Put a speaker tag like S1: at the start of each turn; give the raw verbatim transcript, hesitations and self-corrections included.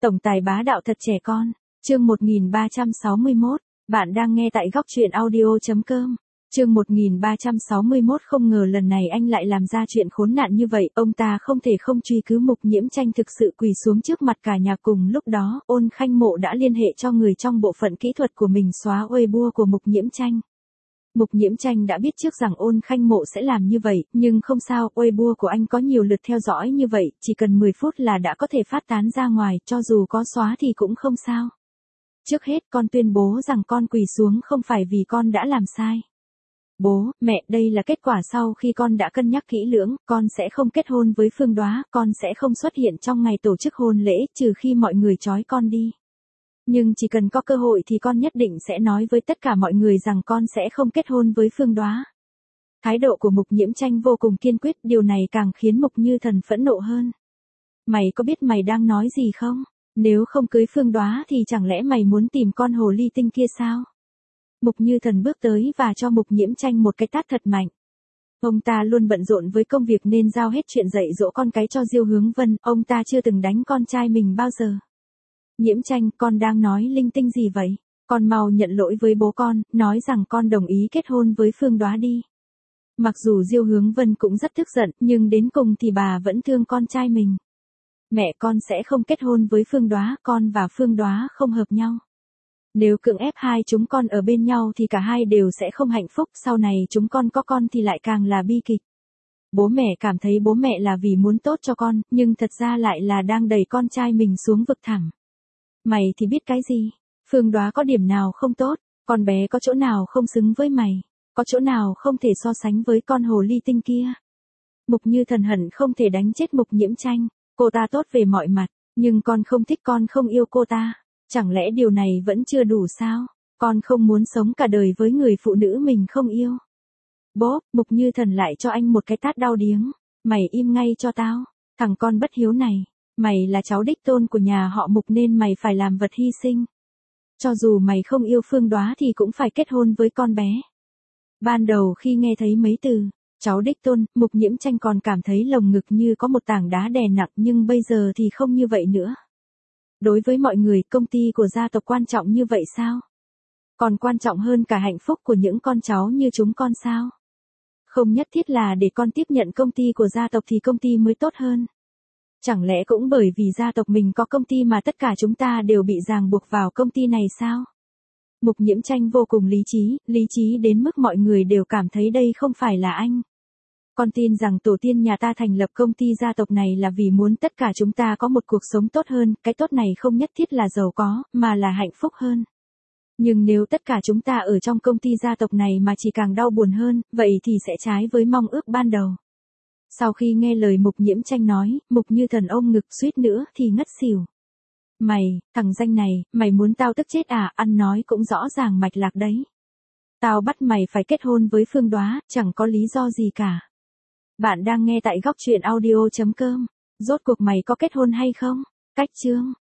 S1: Tổng tài bá đạo thật trẻ con. Chương một nghìn ba trăm sáu mươi mốt. Bạn đang nghe tại góc truyện audio.com. Chương một nghìn ba trăm sáu mươi mốt. Không ngờ lần này anh lại làm ra chuyện khốn nạn như vậy. Ông ta không thể không truy cứu. Mục Nhiễm Tranh thực sự quỳ xuống trước mặt cả nhà. Cùng lúc đó, Ôn Khanh Mộ đã liên hệ cho người trong bộ phận kỹ thuật của mình xóa Weibo của Mục Nhiễm Tranh. Mục Nhiễm Tranh đã biết trước rằng Ôn Khanh Mộ sẽ làm như vậy, nhưng không sao, Weibo của anh có nhiều lượt theo dõi như vậy, chỉ cần mười phút là đã có thể phát tán ra ngoài, cho dù có xóa thì cũng không sao. Trước hết con tuyên bố rằng con quỳ xuống không phải vì con đã làm sai. Bố, mẹ, đây là kết quả sau khi con đã cân nhắc kỹ lưỡng, con sẽ không kết hôn với Phương Đoá, con sẽ không xuất hiện trong ngày tổ chức hôn lễ, trừ khi mọi người trói con đi. Nhưng chỉ cần có cơ hội thì con nhất định sẽ nói với tất cả mọi người rằng con sẽ không kết hôn với Phương Đoá. Thái độ của Mục Nhiễm Tranh vô cùng kiên quyết, điều này càng khiến Mục Như Thần phẫn nộ hơn. Mày có biết mày đang nói gì không? Nếu không cưới Phương Đoá thì chẳng lẽ mày muốn tìm con hồ ly tinh kia sao? Mục Như Thần bước tới và cho Mục Nhiễm Tranh một cái tát thật mạnh. Ông ta luôn bận rộn với công việc nên giao hết chuyện dạy dỗ con cái cho Diêu Hướng Vân, ông ta chưa từng đánh con trai mình bao giờ. Nhiễm Tranh, con đang nói linh tinh gì vậy? Con mau nhận lỗi với bố con, nói rằng con đồng ý kết hôn với Phương Đoá đi. Mặc dù Diêu Hướng Vân cũng rất tức giận, nhưng đến cùng thì bà vẫn thương con trai mình. Mẹ, con sẽ không kết hôn với Phương Đoá, con và Phương Đoá không hợp nhau. Nếu cưỡng ép hai chúng con ở bên nhau thì cả hai đều sẽ không hạnh phúc, sau này chúng con có con thì lại càng là bi kịch. Bố mẹ cảm thấy bố mẹ là vì muốn tốt cho con, nhưng thật ra lại là đang đẩy con trai mình xuống vực thẳm. Mày thì biết cái gì? Phương Đoá có điểm nào không tốt? Con bé có chỗ nào không xứng với mày? Có chỗ nào không thể so sánh với con hồ ly tinh kia? Mục Như Thần hận không thể đánh chết Mục Nhiễm Tranh. Cô ta tốt về mọi mặt, nhưng con không thích, con không yêu cô ta. Chẳng lẽ điều này vẫn chưa đủ sao? Con không muốn sống cả đời với người phụ nữ mình không yêu. Bố, Mục Như Thần lại cho anh một cái tát đau điếng. Mày im ngay cho tao, thằng con bất hiếu này. Mày là cháu đích tôn của nhà họ Mục nên mày phải làm vật hy sinh. Cho dù mày không yêu Phương Đoá thì cũng phải kết hôn với con bé. Ban đầu khi nghe thấy mấy từ cháu đích tôn, Mục Nhiễm Tranh còn cảm thấy lồng ngực như có một tảng đá đè nặng, nhưng bây giờ thì không như vậy nữa. Đối với mọi người, công ty của gia tộc quan trọng như vậy sao? Còn quan trọng hơn cả hạnh phúc của những con cháu như chúng con sao? Không nhất thiết là để con tiếp nhận công ty của gia tộc thì công ty mới tốt hơn. Chẳng lẽ cũng bởi vì gia tộc mình có công ty mà tất cả chúng ta đều bị ràng buộc vào công ty này sao? Mục Nhiễm Tranh vô cùng lý trí, lý trí đến mức mọi người đều cảm thấy đây không phải là anh. Con tin rằng tổ tiên nhà ta thành lập công ty gia tộc này là vì muốn tất cả chúng ta có một cuộc sống tốt hơn, cái tốt này không nhất thiết là giàu có, mà là hạnh phúc hơn. Nhưng nếu tất cả chúng ta ở trong công ty gia tộc này mà chỉ càng đau buồn hơn, vậy thì sẽ trái với mong ước ban đầu. Sau khi nghe lời Mục Nhiễm Tranh nói, Mục Như Thần ôm ngực suýt nữa thì ngất xỉu. Mày, thằng danh này, mày muốn tao tức chết à? Ăn nói cũng rõ ràng mạch lạc đấy. Tao bắt mày phải kết hôn với Phương Đoá, chẳng có lý do gì cả. Bạn đang nghe tại góc truyện audio.com. Rốt cuộc mày có kết hôn hay không? Cách chương.